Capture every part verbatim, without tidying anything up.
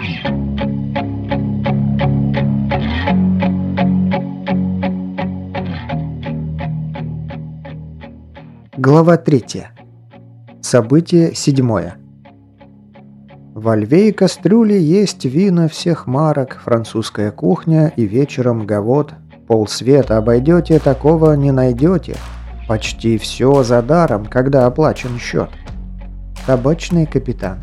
Глава третья. Событие седьмое. Во льве и кастрюле есть вина всех марок, французская кухня и вечером гавот. Полсвета обойдете, такого не найдете. Почти все за даром, когда оплачен счет. Табачный капитан.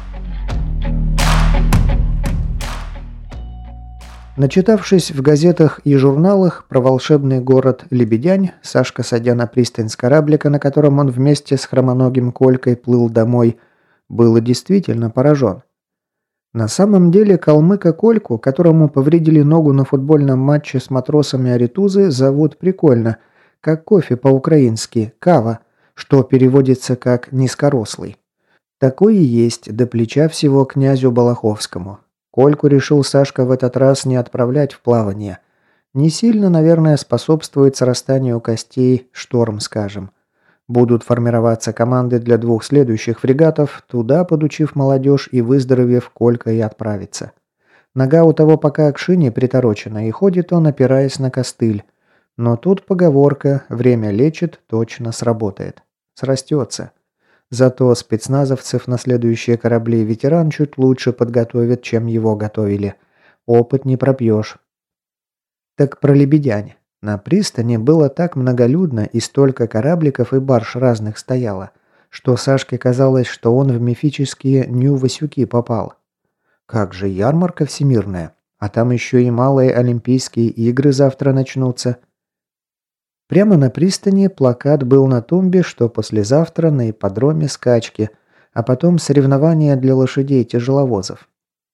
Начитавшись в газетах и журналах про волшебный город Лебедянь, Сашка, садя на пристань с кораблика, на котором он вместе с хромоногим Колькой плыл домой, был действительно поражен. На самом деле калмыка Кольку, которому повредили ногу на футбольном матче с матросами Аритузы, зовут прикольно, как кофе по-украински «кава», что переводится как «низкорослый». Такой и есть до плеча всего князю Балаховскому. Кольку решил Сашка в этот раз не отправлять в плавание. Не сильно, наверное, способствует срастанию костей шторм, скажем. Будут формироваться команды для двух следующих фрегатов, туда, подучив молодежь и выздоровев, Колька и отправится. Нога у того пока к шине приторочена, и ходит он, опираясь на костыль. Но тут поговорка «время лечит» точно сработает. Срастется. Зато спецназовцев на следующие корабли ветеран чуть лучше подготовит, чем его готовили. Опыт не пропьешь. Так про Лебедянь. На пристани было так многолюдно и столько корабликов и барж разных стояло, что Сашке казалось, что он в мифические Нью-Васюки попал. Как же ярмарка всемирная, а там еще и малые Олимпийские игры завтра начнутся. Прямо на пристани плакат был на тумбе, что послезавтра на ипподроме скачки, а потом соревнования для лошадей-тяжеловозов.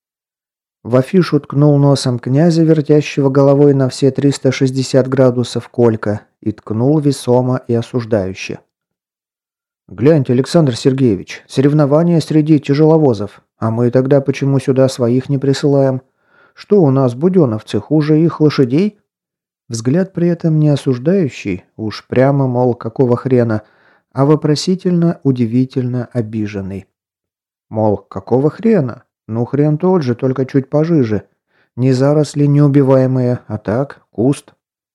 В афишу ткнул носом князя, вертящего головой на все триста шестьдесят градусов Колька, и ткнул весомо и осуждающе. «Гляньте, Александр Сергеевич, соревнования среди тяжеловозов, а мы тогда почему сюда своих не присылаем? Что у нас, буденовцы, хуже их лошадей?» Взгляд при этом не осуждающий, уж прямо, мол, какого хрена, а вопросительно, удивительно обиженный. Мол, какого хрена? Ну, хрен тот же, только чуть пожиже. Не заросли неубиваемые, а так, куст.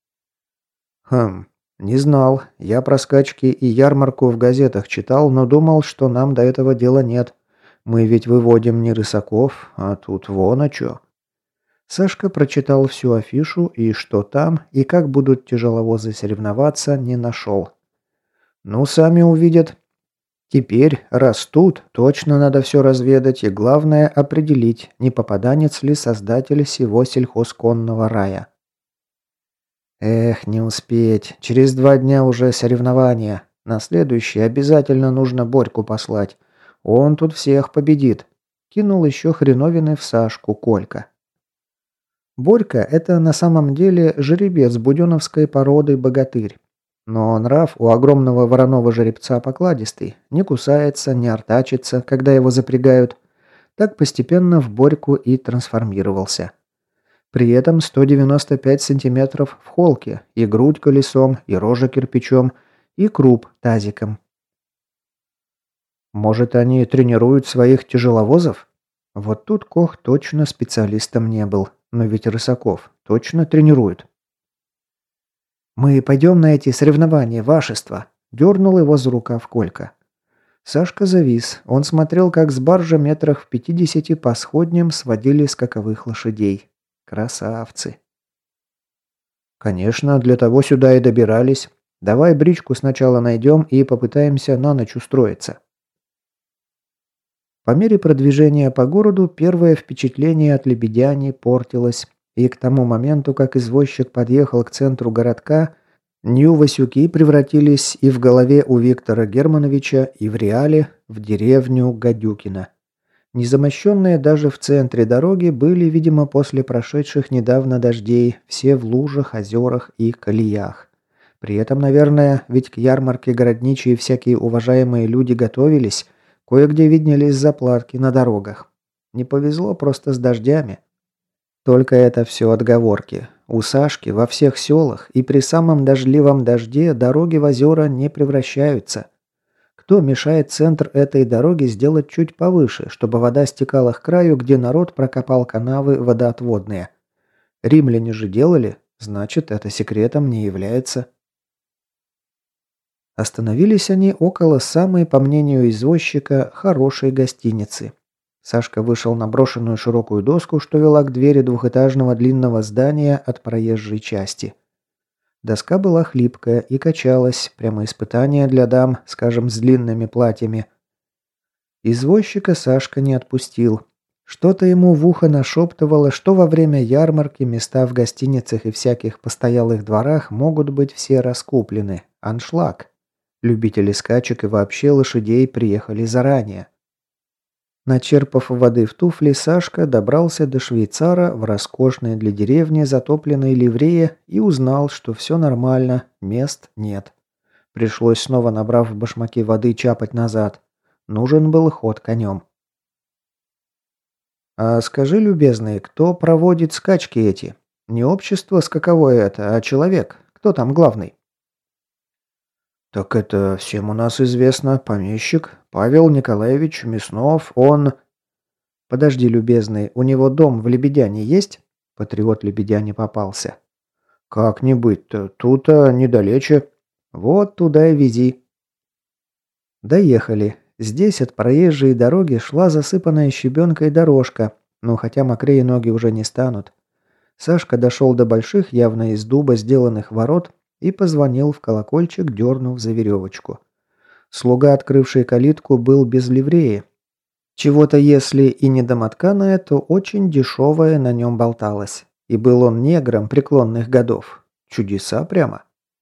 Хм, не знал. Я про скачки и ярмарку в газетах читал, но думал, что нам до этого дела нет. Мы ведь выводим не рысаков, а тут вон о чё. Сашка прочитал всю афишу, и что там, и как будут тяжеловозы соревноваться, не нашел. Ну, сами увидят. Теперь, раз тут, точно надо все разведать, и главное определить, не попаданец ли создатель сего сельхозконного рая. Эх, не успеть. Через два дня уже соревнования. На следующий обязательно нужно Борьку послать. Он тут всех победит. Кинул еще хреновины в Сашку Колька. Борька – это на самом деле жеребец буденовской породы богатырь. Но нрав у огромного вороного жеребца покладистый, не кусается, не артачится, когда его запрягают. Так постепенно в Борьку и трансформировался. При этом сто девяносто пять сантиметров в холке, и грудь колесом, и рожа кирпичом, и круп тазиком. Может, они тренируют своих тяжеловозов? Вот тут Кох точно специалистом не был. Но ведь Рысаков точно тренирует. «Мы пойдем на эти соревнования, вашество!» – дернул его за рукав Колька. Сашка завис. Он смотрел, как с баржа метрах в пятидесяти по сходням сводили скаковых лошадей. Красавцы! «Конечно, для того сюда и добирались. Давай бричку сначала найдем и попытаемся на ночь устроиться». По мере продвижения по городу первое впечатление от Лебедяни портилось, и к тому моменту, как извозчик подъехал к центру городка, Нью-Васюки превратились и в голове у Виктора Германовича, и в реале в деревню Гадюкино. Незамощенные даже в центре дороги были, видимо, после прошедших недавно дождей, все в лужах, озерах и колеях. При этом, наверное, ведь к ярмарке городничие и всякие уважаемые люди готовились. Кое-где виднелись заплатки на дорогах. Не повезло просто с дождями. Только это все отговорки. У Сашки во всех селах и при самом дождливом дожде дороги в озера не превращаются. Кто мешает центр этой дороги сделать чуть повыше, чтобы вода стекала к краю, где народ прокопал канавы водоотводные? Римляне же делали, значит, это секретом не является. Остановились они около самой, по мнению извозчика, хорошей гостиницы. Сашка вышел на брошенную широкую доску, что вела к двери двухэтажного длинного здания от проезжей части. Доска была хлипкая и качалась, прямо испытание для дам, скажем, с длинными платьями. Извозчика Сашка не отпустил. Что-то ему в ухо нашептывало, что во время ярмарки места в гостиницах и всяких постоялых дворах могут быть все раскуплены. Аншлаг. Любители скачек и вообще лошадей приехали заранее. Начерпав воды в туфли, Сашка добрался до швейцара в роскошной для деревни затопленной ливрее и узнал, что все нормально, мест нет. Пришлось снова, набрав в башмаки воды, чапать назад. Нужен был ход конем. «А скажи, любезный, кто проводит скачки эти? Не общество скаковое это, а человек. Кто там главный?» «Так это всем у нас известно. Помещик. Павел Николаевич Мяснов. Он...» «Подожди, любезный, у него дом в Лебедяне есть?» Патриот Лебедяне попался. «Как не быть-то? Тут-то недалече. Вот туда и вези». Доехали. Здесь от проезжей дороги шла засыпанная щебенкой дорожка, но хотя мокрее ноги уже не станут. Сашка дошел до больших, явно из дуба сделанных ворот, и позвонил в колокольчик, дернув за веревочку. Слуга, открывший калитку, был без ливреи. Чего-то, если и не домотканое, то очень дешевое на нем болталось. И был он негром преклонных годов. Чудеса прямо.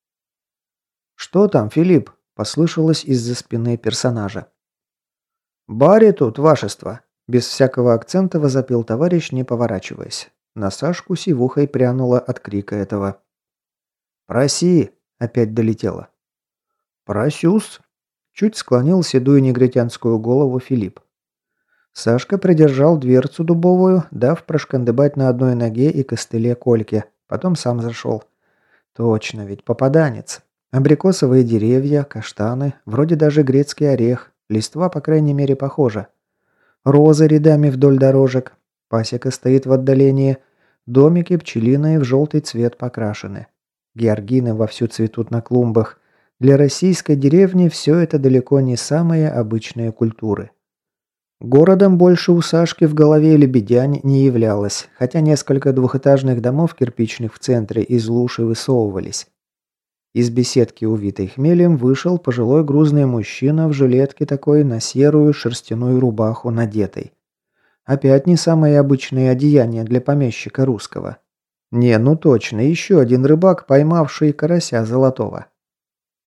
«Что там, Филипп?» – послышалось из-за спины персонажа. «Барри тут, вашество!» – без всякого акцента возопил товарищ, не поворачиваясь. На Сашку сивухой прянуло от крика этого. «Проси!» – опять долетело. «Просюс!» – чуть склонил седую негритянскую голову Филипп. Сашка придержал дверцу дубовую, дав прошкандыбать на одной ноге и костыле Кольке. Потом сам зашел. Точно, ведь попаданец. Абрикосовые деревья, каштаны, вроде даже грецкий орех. Листва, по крайней мере, похожа. Розы рядами вдоль дорожек. Пасека стоит в отдалении. Домики пчелиные в желтый цвет покрашены. Георгины вовсю цветут на клумбах. Для российской деревни все это далеко не самые обычные культуры. Городом больше у Сашки в голове Лебедянь не являлось, хотя несколько двухэтажных домов кирпичных в центре из луши высовывались. Из беседки, увитой хмелем, вышел пожилой грузный мужчина в жилетке такой на серую шерстяную рубаху надетой. Опять не самые обычные одеяния для помещика русского. Не, ну точно, еще один рыбак, поймавший карася золотого.